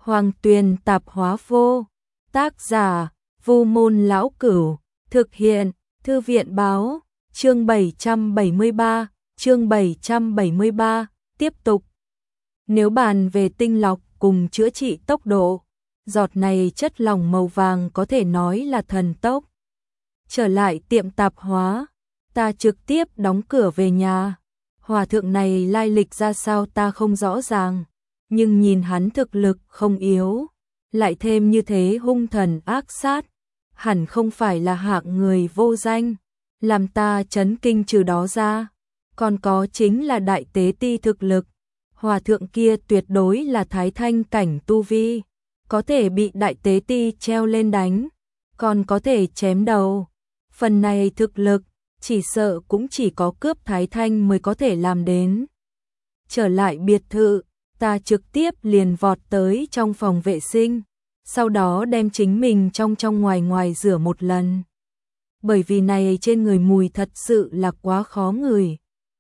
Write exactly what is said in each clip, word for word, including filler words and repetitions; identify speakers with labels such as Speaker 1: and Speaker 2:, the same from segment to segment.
Speaker 1: Hoàng Tuyền Tạp Hóa Vô. Tác giả: Vu Môn Lão Cửu. Thực hiện: Thư viện báo. Chương bảy trăm bảy mươi ba. Chương bảy trăm bảy mươi ba. Tiếp tục. Nếu bàn về tinh lọc cùng chữa trị tốc độ, giọt này chất lỏng màu vàng có thể nói là thần tốc. Trở lại tiệm tạp hóa, ta trực tiếp đóng cửa về nhà. Hòa thượng này lai lịch ra sao ta không rõ ràng, nhưng nhìn hắn thực lực không yếu, lại thêm như thế hung thần ác sát, hẳn không phải là hạng người vô danh. Làm ta chấn kinh trừ đó ra, còn có chính là đại tế ti thực lực. Hòa thượng kia tuyệt đối là thái thanh cảnh tu vi, có thể bị đại tế ti treo lên đánh, còn có thể chém đầu. Phần này thực lực, chỉ sợ cũng chỉ có cướp thái thanh mới có thể làm đến. Trở lại biệt thự, ta trực tiếp liền vọt tới trong phòng vệ sinh, sau đó đem chính mình trong trong ngoài ngoài rửa một lần. Bởi vì này trên người mùi thật sự là quá khó ngửi.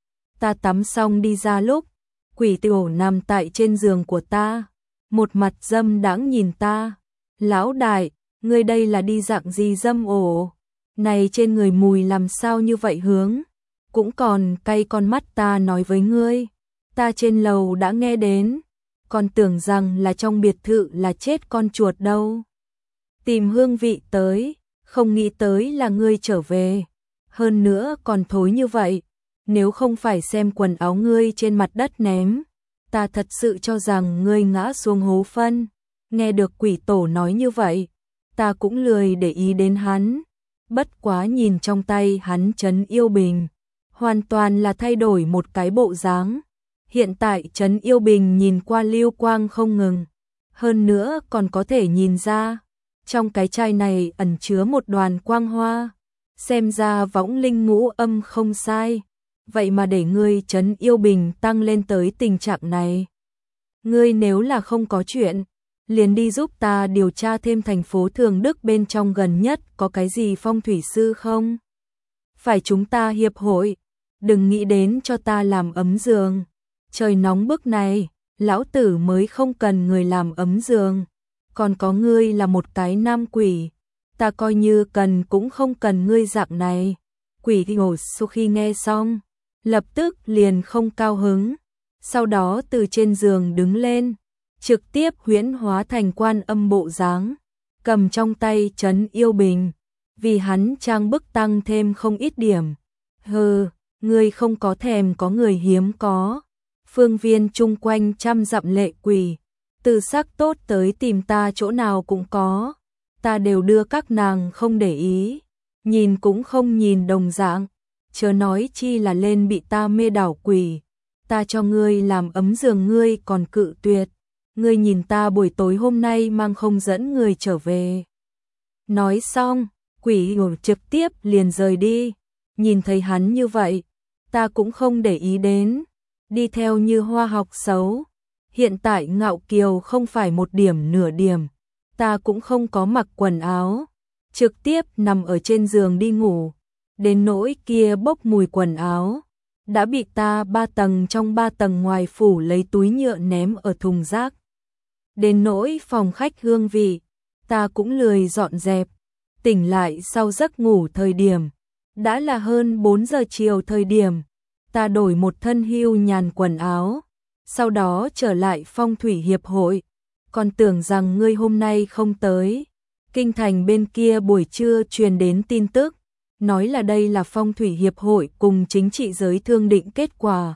Speaker 1: Ta tắm xong đi ra lúc, Quỷ Tiểu nằm tại trên giường của ta, một mặt dâm đãng nhìn ta. Lão đại, ngươi đây là đi dạng gì dâm ổ? Này trên người mùi làm sao như vậy hướng? Cũng còn cay con mắt ta nói với ngươi. Ta trên lầu đã nghe đến, còn tưởng rằng là trong biệt thự là chết con chuột đâu. Tìm hương vị tới, không nghĩ tới là ngươi trở về. Hơn nữa còn thối như vậy, nếu không phải xem quần áo ngươi trên mặt đất ném, ta thật sự cho rằng ngươi ngã xuống hố phân. Nghe được Quỷ Tổ nói như vậy, ta cũng lười để ý đến hắn. Bất quá nhìn trong tay hắn Trấn Yêu Bình, hoàn toàn là thay đổi một cái bộ dáng. Hiện tại Trấn Yêu Bình nhìn qua lưu quang không ngừng, hơn nữa còn có thể nhìn ra, trong cái chai này ẩn chứa một đoàn quang hoa. Xem ra võng linh ngũ âm không sai, vậy mà để ngươi Trấn Yêu Bình tăng lên tới tình trạng này. Ngươi nếu là không có chuyện, liền đi giúp ta điều tra thêm thành phố Thường Đức bên trong gần nhất có cái gì phong thủy sư không? Phải chúng ta hiệp hội, đừng nghĩ đến cho ta làm ấm giường. Trời nóng bức này, lão tử mới không cần người làm ấm giường. Còn có ngươi là một cái nam quỷ, ta coi như cần cũng không cần ngươi dạng này. Quỷ Tiểu sau khi nghe xong, lập tức liền không cao hứng, sau đó từ trên giường đứng lên, trực tiếp huyễn hóa thành Quan Âm bộ dáng, cầm trong tay Trấn Yêu Bình, vì hắn trang bức tăng thêm không ít điểm. Hừ, ngươi không có thèm có người hiếm có. Phương viên chung quanh trăm dặm lệ quỷ, từ sắc tốt tới tìm ta chỗ nào cũng có, ta đều đưa các nàng không để ý, nhìn cũng không nhìn đồng dạng, chớ nói chi là lên bị ta mê đảo quỷ. Ta cho ngươi làm ấm giường ngươi còn cự tuyệt, ngươi nhìn ta buổi tối hôm nay mang không dẫn người trở về. Nói xong, Quỷ Tiểu trực tiếp liền rời đi. Nhìn thấy hắn như vậy, ta cũng không để ý đến, đi theo như hoa học xấu. Hiện tại Ngạo Kiều không phải một điểm nửa điểm, ta cũng không có mặc quần áo, trực tiếp nằm ở trên giường đi ngủ. Đến nỗi kia bốc mùi quần áo, đã bị ta ba tầng trong ba tầng ngoài phủ lấy túi nhựa ném ở thùng rác. Đến nỗi phòng khách hương vị, ta cũng lười dọn dẹp. Tỉnh lại sau giấc ngủ thời điểm, đã là hơn bốn giờ chiều thời điểm. Ta đổi một thân hưu nhàn quần áo, sau đó trở lại phong thủy hiệp hội. Còn tưởng rằng ngươi hôm nay không tới. Kinh thành bên kia buổi trưa truyền đến tin tức, nói là đây là phong thủy hiệp hội cùng chính trị giới thương định kết quả.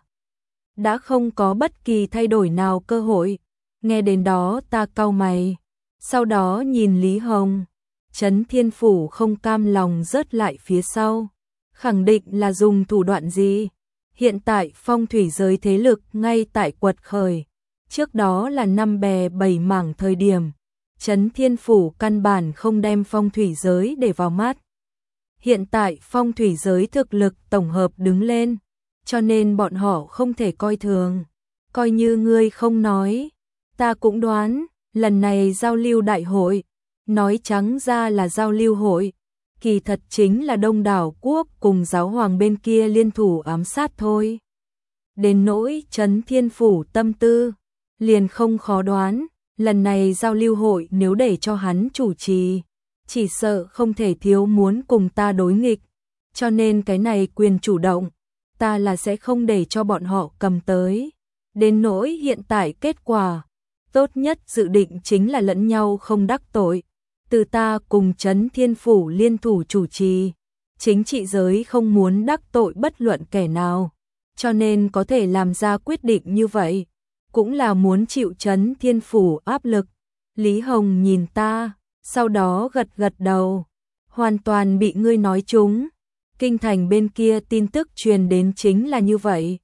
Speaker 1: Đã không có bất kỳ thay đổi nào cơ hội. Nghe đến đó ta cau mày, sau đó nhìn Lý Hồng. Trấn Thiên Phủ không cam lòng rớt lại phía sau, khẳng định là dùng thủ đoạn gì. Hiện tại phong thủy giới thế lực ngay tại quật khởi, trước đó là năm bè bảy mảng thời điểm, Trấn Thiên Phủ căn bản không đem phong thủy giới để vào mắt. Hiện tại phong thủy giới thực lực tổng hợp đứng lên, cho nên bọn họ không thể coi thường. Coi như ngươi không nói, ta cũng đoán, lần này giao lưu đại hội, nói trắng ra là giao lưu hội, kỳ thật chính là Đông Đảo Quốc cùng giáo hoàng bên kia liên thủ ám sát thôi. Đến nỗi Trấn Thiên Phủ tâm tư, liền không khó đoán, lần này giao lưu hội nếu để cho hắn chủ trì, chỉ sợ không thể thiếu muốn cùng ta đối nghịch, cho nên cái này quyền chủ động, ta là sẽ không để cho bọn họ cầm tới. Đến nỗi hiện tại kết quả, tốt nhất dự định chính là lẫn nhau không đắc tội, từ ta cùng Trấn Thiên Phủ liên thủ chủ trì, chính trị giới không muốn đắc tội bất luận kẻ nào, cho nên có thể làm ra quyết định như vậy, cũng là muốn chịu Trấn Thiên Phủ áp lực. Lý Hồng nhìn ta, sau đó gật gật đầu, hoàn toàn bị ngươi nói trúng, kinh thành bên kia tin tức truyền đến chính là như vậy.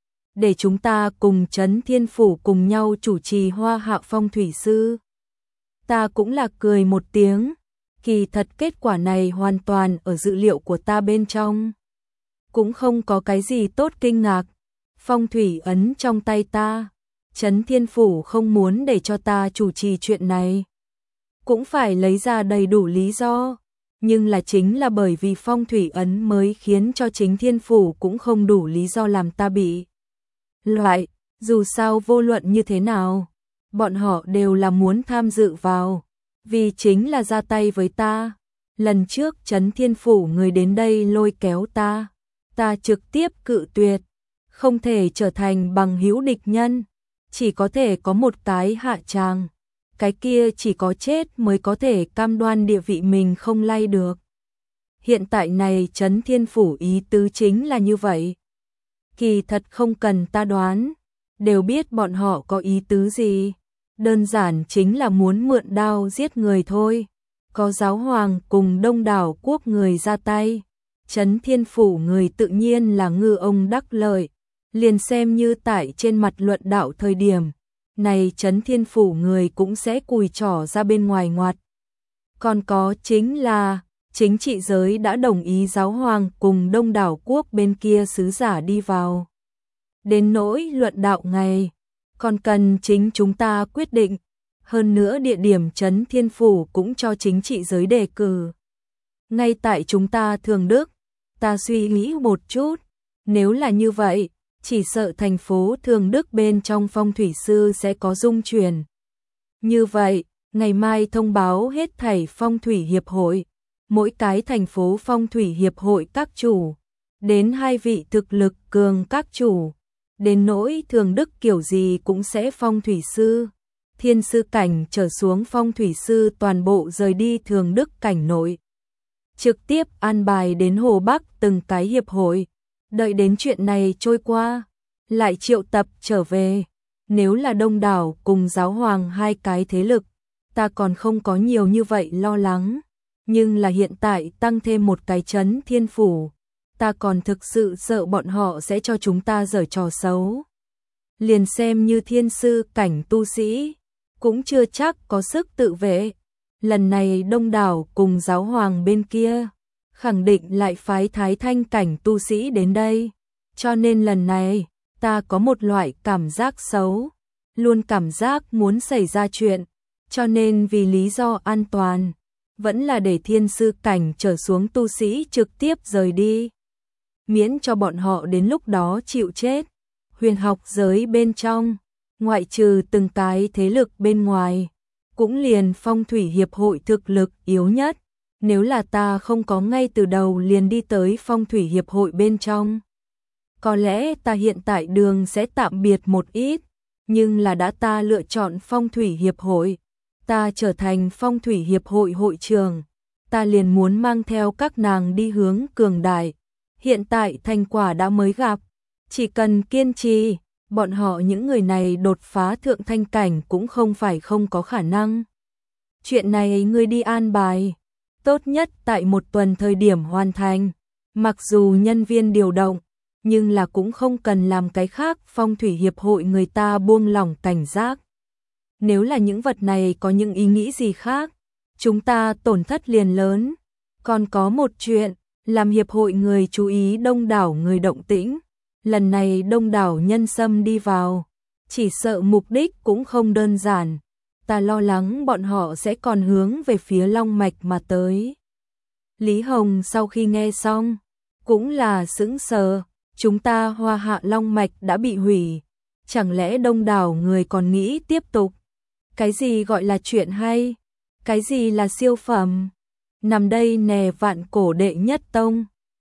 Speaker 1: Để chúng ta cùng Trấn Thiên Phủ cùng nhau chủ trì Hoa Hạ Phong thủy sư. Ta cũng là cười một tiếng, kỳ thật kết quả này hoàn toàn ở dự liệu của ta bên trong. Cũng không có cái gì tốt kinh ngạc, phong thủy ấn trong tay ta, Trấn Thiên Phủ không muốn để cho ta chủ trì chuyện này. Cũng phải lấy ra đầy đủ lý do, nhưng là chính là bởi vì phong thủy ấn mới khiến cho chính Thiên Phủ cũng không đủ lý do làm ta bị loại, dù sao vô luận như thế nào, bọn họ đều là muốn tham dự vào, vì chính là ra tay với ta. Lần trước Trấn Thiên Phủ người đến đây lôi kéo ta, ta trực tiếp cự tuyệt, không thể trở thành bằng hữu địch nhân, chỉ có thể có một cái hạ tràng, cái kia chỉ có chết mới có thể cam đoan địa vị mình không lay được. Hiện tại này Trấn Thiên Phủ ý tứ chính là như vậy. Kỳ thật không cần ta đoán, đều biết bọn họ có ý tứ gì, đơn giản chính là muốn mượn đao giết người thôi. Có giáo hoàng cùng đông đảo quốc người ra tay, Trấn Thiên Phủ người tự nhiên là ngư ông đắc lợi, liền xem như tại trên mặt luận đạo thời điểm, này Trấn Thiên Phủ người cũng sẽ cùi trỏ ra bên ngoài ngoặt. Còn có chính là, chính trị giới đã đồng ý giáo hoàng cùng đông đảo quốc bên kia sứ giả đi vào. Đến nỗi luận đạo ngày, còn cần chính chúng ta quyết định. Hơn nữa địa điểm Trấn Thiên Phủ cũng cho chính trị giới đề cử. Ngay tại chúng ta Thường Đức, ta suy nghĩ một chút, nếu là như vậy, chỉ sợ thành phố Thường Đức bên trong phong thủy sư sẽ có dung chuyển. Như vậy, ngày mai thông báo hết thảy phong thủy hiệp hội, mỗi cái thành phố phong thủy hiệp hội các chủ, đến hai vị thực lực cường các chủ, đến nỗi Thường Đức kiểu gì cũng sẽ phong thủy sư. Thiên sư cảnh trở xuống phong thủy sư toàn bộ rời đi Thường Đức cảnh nội. Trực tiếp an bài đến Hồ Bắc từng cái hiệp hội, đợi đến chuyện này trôi qua, lại triệu tập trở về. Nếu là đông đảo cùng giáo hoàng hai cái thế lực, ta còn không có nhiều như vậy lo lắng. Nhưng là hiện tại tăng thêm một cái Trấn Thiên Phủ, ta còn thực sự sợ bọn họ sẽ cho chúng ta giở trò xấu. Liền xem như thiên sư cảnh tu sĩ, cũng chưa chắc có sức tự vệ. Lần này đông đảo cùng giáo hoàng bên kia, khẳng định lại phái thái thanh cảnh tu sĩ đến đây. Cho nên lần này, ta có một loại cảm giác xấu, luôn cảm giác muốn xảy ra chuyện. Cho nên vì lý do an toàn, vẫn là để thiên sư cảnh trở xuống tu sĩ trực tiếp rời đi. Miễn cho bọn họ đến lúc đó chịu chết. Huyền học giới bên trong, ngoại trừ từng cái thế lực bên ngoài, cũng liền phong thủy hiệp hội thực lực yếu nhất. Nếu là ta không có ngay từ đầu liền đi tới phong thủy hiệp hội bên trong, có lẽ ta hiện tại đường sẽ tạm biệt một ít, nhưng là đã ta lựa chọn phong thủy hiệp hội, ta trở thành phong thủy hiệp hội hội trưởng, ta liền muốn mang theo các nàng đi hướng cường đại. Hiện tại thành quả đã mới gặp, chỉ cần kiên trì, bọn họ những người này đột phá thượng thanh cảnh cũng không phải không có khả năng. Chuyện này ngươi đi an bài, tốt nhất tại một tuần thời điểm hoàn thành. Mặc dù nhân viên điều động, nhưng là cũng không cần làm cái khác, phong thủy hiệp hội người ta buông lỏng cảnh giác. Nếu là những vật này có những ý nghĩ gì khác, chúng ta tổn thất liền lớn. Còn có một chuyện, làm hiệp hội người chú ý đông đảo người động tĩnh. Lần này đông đảo nhân xâm đi vào, chỉ sợ mục đích cũng không đơn giản. Ta lo lắng bọn họ sẽ còn hướng về phía Long Mạch mà tới. Lý Hồng sau khi nghe xong, cũng là sững sờ. Chúng ta Hoa Hạ Long Mạch đã bị hủy, chẳng lẽ đông đảo người còn nghĩ tiếp tục? Cái gì gọi là chuyện hay? Cái gì là siêu phẩm? Nằm đây nè vạn cổ đệ nhất tông.